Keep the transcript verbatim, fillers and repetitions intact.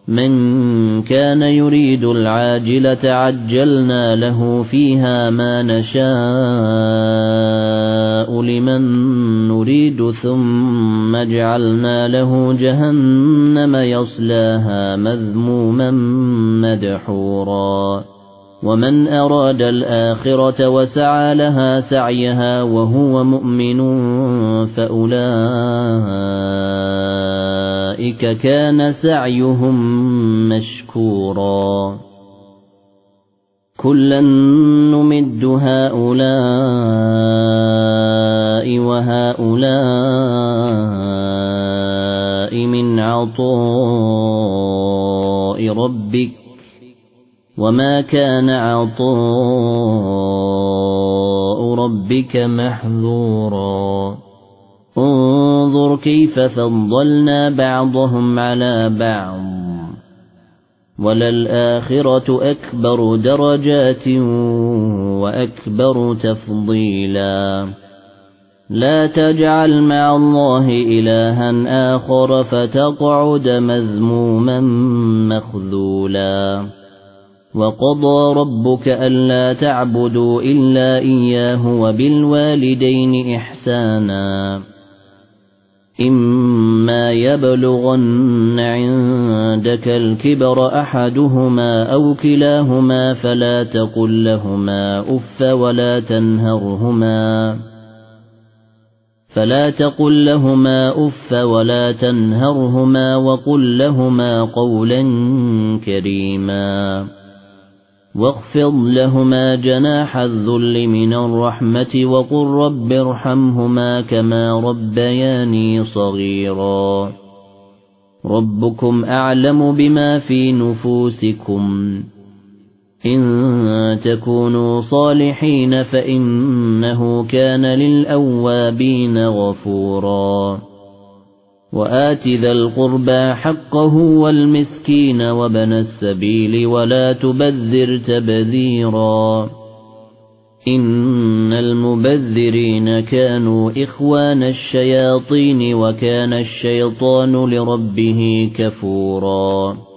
مَنْ كَانَ يُرِيدُ الْعَاجِلَةَ عَجَّلْنَا لَهُ فِيهَا مَا نَشَاءُ لِمَنْ نُرِيدُ ثُمَّ جَعَلْنَا لَهُ جَهَنَّمَ يَصْلَاهَا مَذْمُومًا مَدْحُورًا وَمَنْ أَرَادَ الْآخِرَةَ وَسَعَى لَهَا سَعْيَهَا وَهُوَ مُؤْمِنٌ فَأُولَئِكَ كَانَ سَعْيُهُم مَّشْكُورًا كُلًّا نُّمِدُّ هَؤُلَاءِ وَهَؤُلَاءِ مِنْ عَطَاءِ رَبِّكَ وَمَا كَانَ عَطَاءُ رَبِّكَ مَحْظُورًا انظُرْ كَيْفَ فَضَّلْنَا بَعْضَهُمْ عَلَى بَعْضٍ وَلَلْآخِرَةُ أَكْبَرُ دَرَجَاتٍ وَأَكْبَرُ تَفْضِيلًا لَا تَجْعَلْ مَعَ اللَّهِ إِلَٰهًا آخَرَ فَتَقْعُدَ مَذْمُومًا مَّخْذُولًا وَقَضَى رَبُّكَ أَلَّا تَعْبُدُوا إِلَّا إِيَّاهُ وَبِالْوَالِدَيْنِ إِحْسَانًا إِمَّا يَبْلُغَنَّ عِندَكَ الْكِبَرَ أَحَدُهُمَا أَوْ كِلَاهُمَا فَلَا تَقُل لَّهُمَا أُفٍّ وَلَا تَنْهَرْهُمَا فَلَا تَقُل لَّهُمَا أُفٍّ وَلَا تَنْهَرْهُمَا وَقُل لَّهُمَا قَوْلًا كَرِيمًا واخفض لهما جناح الذل من الرحمة وقل رب ارحمهما كما ربياني صغيرا ربكم أعلم بما في نفوسكم إن تكونوا صالحين فإنه كان للأوابين غفورا وآت ذا القربى حقه والمسكين وابن السبيل ولا تبذر تبذيرا إن المبذرين كانوا إخوان الشياطين وكان الشيطان لربه كفورا